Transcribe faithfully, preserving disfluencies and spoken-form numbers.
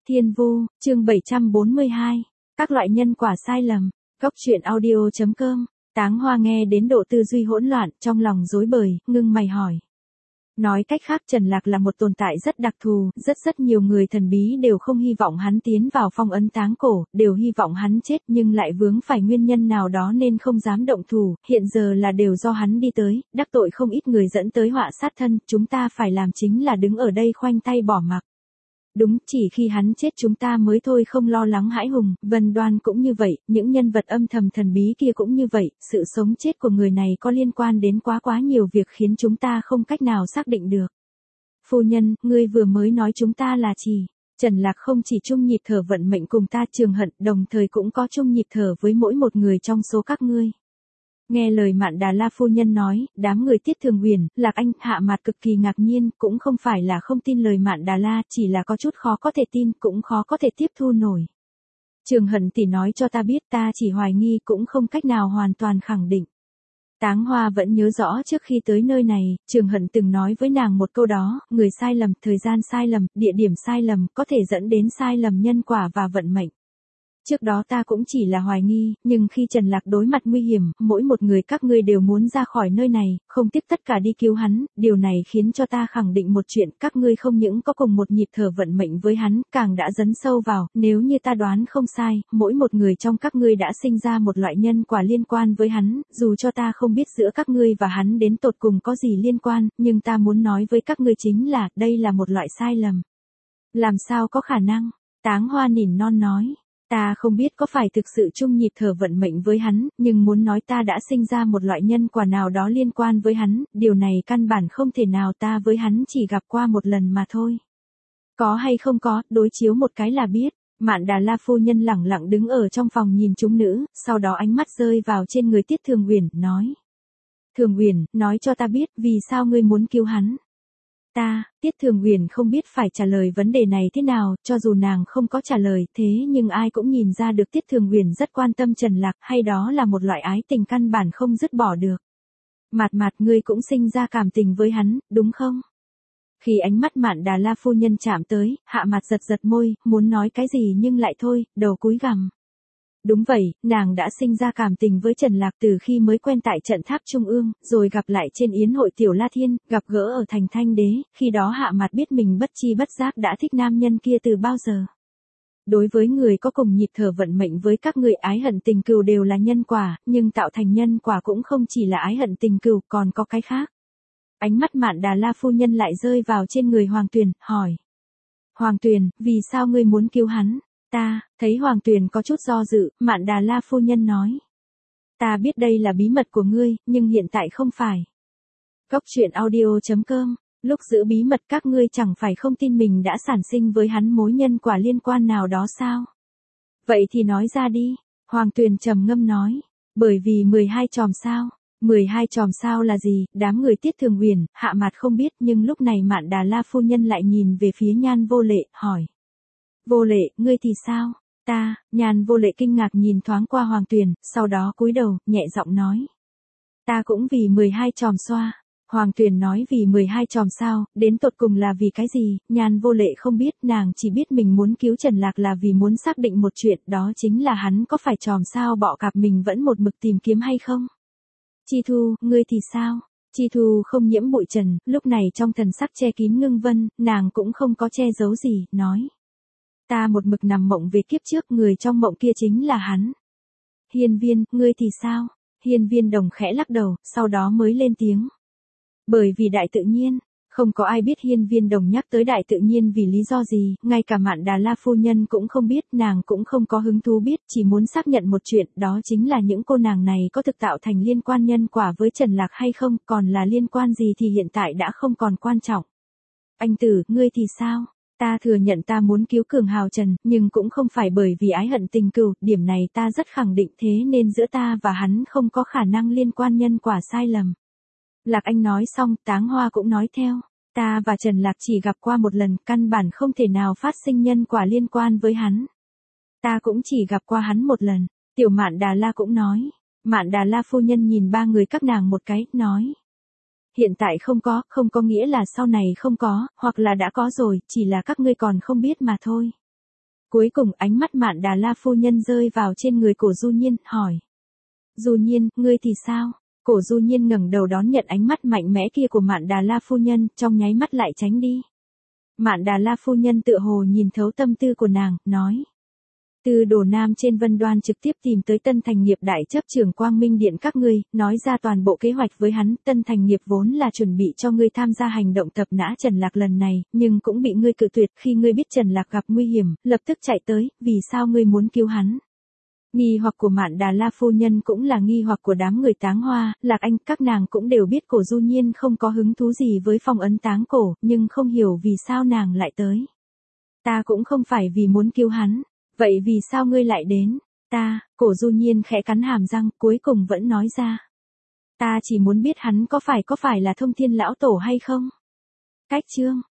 Thiên Vu, chương bảy trăm bốn mươi hai, các loại nhân quả sai lầm. Góc truyện audio chấm com. Táng Hoa nghe đến độ tư duy hỗn loạn, trong lòng rối bời, ngưng mày hỏi. Nói cách khác, Trần Lạc là một tồn tại rất đặc thù, rất rất nhiều người thần bí đều không hy vọng hắn tiến vào phong ấn táng cổ, đều hy vọng hắn chết nhưng lại vướng phải nguyên nhân nào đó nên không dám động thủ, hiện giờ là đều do hắn đi tới, đắc tội không ít người dẫn tới họa sát thân, chúng ta phải làm chính là đứng ở đây khoanh tay bỏ mặc. Đúng, chỉ khi hắn chết chúng ta mới thôi không lo lắng hãi hùng, Vân Đoan cũng như vậy, những nhân vật âm thầm thần bí kia cũng như vậy, sự sống chết của người này có liên quan đến quá quá nhiều việc khiến chúng ta không cách nào xác định được. Phu nhân, ngươi vừa mới nói chúng ta là chỉ, Trần Lạc không chỉ chung nhịp thở vận mệnh cùng ta Trường Hận, đồng thời cũng có chung nhịp thở với mỗi một người trong số các ngươi. Nghe lời Mạn Đà La phu nhân nói, đám người Tiết Thường Huyền, Lạc Anh, Hạ Mạt cực kỳ ngạc nhiên, cũng không phải là không tin lời Mạn Đà La, chỉ là có chút khó có thể tin, cũng khó có thể tiếp thu nổi. Trường Hận tỷ nói cho ta biết, ta chỉ hoài nghi cũng không cách nào hoàn toàn khẳng định. Táng Hoa vẫn nhớ rõ trước khi tới nơi này, Trường Hận từng nói với nàng một câu đó, người sai lầm, thời gian sai lầm, địa điểm sai lầm, có thể dẫn đến sai lầm nhân quả và vận mệnh. Trước đó ta cũng chỉ là hoài nghi, nhưng khi Trần Lạc đối mặt nguy hiểm, mỗi một người các ngươi đều muốn ra khỏi nơi này, không tiếc tất cả đi cứu hắn, điều này khiến cho ta khẳng định một chuyện, các ngươi không những có cùng một nhịp thở vận mệnh với hắn, càng đã dấn sâu vào, nếu như ta đoán không sai, mỗi một người trong các ngươi đã sinh ra một loại nhân quả liên quan với hắn, dù cho ta không biết giữa các ngươi và hắn đến tột cùng có gì liên quan, nhưng ta muốn nói với các ngươi chính là, đây là một loại sai lầm. Làm sao có khả năng? Táng Hoa nỉ non nói. Ta không biết có phải thực sự chung nhịp thở vận mệnh với hắn, nhưng muốn nói ta đã sinh ra một loại nhân quả nào đó liên quan với hắn, điều này căn bản không thể nào, ta với hắn chỉ gặp qua một lần mà thôi. Có hay không có, đối chiếu một cái là biết. Mạn Đà La phu nhân lẳng lặng đứng ở trong phòng nhìn chúng nữ, sau đó ánh mắt rơi vào trên người Tiết Thường Huyền, nói. Thường Huyền, nói cho ta biết, vì sao ngươi muốn cứu hắn? Ta, Tiết Thường Huyền không biết phải trả lời vấn đề này thế nào, cho dù nàng không có trả lời, thế nhưng ai cũng nhìn ra được Tiết Thường Huyền rất quan tâm Trần Lạc, hay đó là một loại ái tình căn bản không dứt bỏ được. Mạt Mạt, ngươi cũng sinh ra cảm tình với hắn, đúng không? Khi ánh mắt Mạn Đà La phu nhân chạm tới, Hạ Mạt giật giật môi, muốn nói cái gì nhưng lại thôi, đầu cúi gằm. Đúng vậy, nàng đã sinh ra cảm tình với Trần Lạc từ khi mới quen tại trận tháp Trung ương, rồi gặp lại trên yến hội Tiểu La Thiên, gặp gỡ ở thành Thanh Đế, khi đó Hạ Mạt biết mình bất chi bất giác đã thích nam nhân kia từ bao giờ. Đối với người có cùng nhịp thở vận mệnh với các người, ái hận tình cừu đều là nhân quả, nhưng tạo thành nhân quả cũng không chỉ là ái hận tình cừu, còn có cái khác. Ánh mắt Mạn Đà La phu nhân lại rơi vào trên người Hoàng Tuyền, hỏi. Hoàng Tuyền, vì sao ngươi muốn cứu hắn? Ta, thấy Hoàng Tuyền có chút do dự, Mạn Đà La phu nhân nói. Ta biết đây là bí mật của ngươi, nhưng hiện tại không phải. Góc truyện audio chấm com, lúc giữ bí mật các ngươi chẳng phải không tin mình đã sản sinh với hắn mối nhân quả liên quan nào đó sao? Vậy thì nói ra đi, Hoàng Tuyền trầm ngâm nói, bởi vì mười hai chòm sao. mười hai chòm sao là gì? Đám người Tiết Thường Huyền, Hạ Mạt không biết, nhưng lúc này Mạn Đà La phu nhân lại nhìn về phía Nhan Vô Lệ, hỏi. Vô Lệ, ngươi thì sao? Ta, Nhan Vô Lệ kinh ngạc nhìn thoáng qua Hoàng Tuyền, sau đó cúi đầu, nhẹ giọng nói. Ta cũng vì mười hai chòm xoa. Hoàng Tuyền nói vì mười hai chòm sao, đến tột cùng là vì cái gì? Nhan Vô Lệ không biết, nàng chỉ biết mình muốn cứu Trần Lạc là vì muốn xác định một chuyện, đó chính là hắn có phải chòm sao bọ cạp mình vẫn một mực tìm kiếm hay không? Chi Thu, ngươi thì sao? Chi Thu không nhiễm bụi trần, lúc này trong thần sắc che kín ngưng vân, nàng cũng không có che giấu gì, nói. Ta một mực nằm mộng về kiếp trước, người trong mộng kia chính là hắn. Hiên Viên, ngươi thì sao? Hiên Viên Đồng khẽ lắc đầu, sau đó mới lên tiếng. Bởi vì đại tự nhiên, không có ai biết Hiên Viên Đồng nhắc tới đại tự nhiên vì lý do gì, ngay cả Mạn Đà La phu nhân cũng không biết, nàng cũng không có hứng thú biết, chỉ muốn xác nhận một chuyện, đó chính là những cô nàng này có thực tạo thành liên quan nhân quả với Trần Lạc hay không, còn là liên quan gì thì hiện tại đã không còn quan trọng. Anh Tử, ngươi thì sao? Ta thừa nhận ta muốn cứu Cường Hào Trần, nhưng cũng không phải bởi vì ái hận tình cừu, điểm này ta rất khẳng định, thế nên giữa ta và hắn không có khả năng liên quan nhân quả sai lầm. Lạc Anh nói xong, Táng Hoa cũng nói theo, ta và Trần Lạc chỉ gặp qua một lần, căn bản không thể nào phát sinh nhân quả liên quan với hắn. Ta cũng chỉ gặp qua hắn một lần. Tiểu Mạn Đà La cũng nói. Mạn Đà La phu nhân nhìn ba người các nàng một cái, nói. Hiện tại không có, không có nghĩa là sau này không có, hoặc là đã có rồi, chỉ là các ngươi còn không biết mà thôi. Cuối cùng ánh mắt Mạn Đà La phu nhân rơi vào trên người Cổ Du Nhiên, hỏi. Du Nhiên, ngươi thì sao? Cổ Du Nhiên ngẩng đầu đón nhận ánh mắt mạnh mẽ kia của Mạn Đà La phu nhân, trong nháy mắt lại tránh đi. Mạn Đà La phu nhân tựa hồ nhìn thấu tâm tư của nàng, nói. Từ Đồ Nam trên Vân Đoan trực tiếp tìm tới Tân Thành Nghiệp đại chấp trưởng Quang Minh Điện các ngươi, nói ra toàn bộ kế hoạch với hắn. Tân Thành Nghiệp vốn là chuẩn bị cho ngươi tham gia hành động tập nã Trần Lạc lần này, nhưng cũng bị ngươi cự tuyệt. Khi ngươi biết Trần Lạc gặp nguy hiểm, lập tức chạy tới, vì sao ngươi muốn cứu hắn? Nghi hoặc của Mạn Đà La phu nhân cũng là nghi hoặc của đám người Táng Hoa, Lạc Anh, các nàng cũng đều biết Cổ Du Nhiên không có hứng thú gì với phong ấn táng cổ, nhưng không hiểu vì sao nàng lại tới. Ta cũng không phải vì muốn cứu hắn. Vậy vì sao ngươi lại đến? Ta, Cổ Du Nhiên khẽ cắn hàm răng, cuối cùng vẫn nói ra. Ta chỉ muốn biết hắn có phải có phải là Thông Thiên lão tổ hay không? Cách chương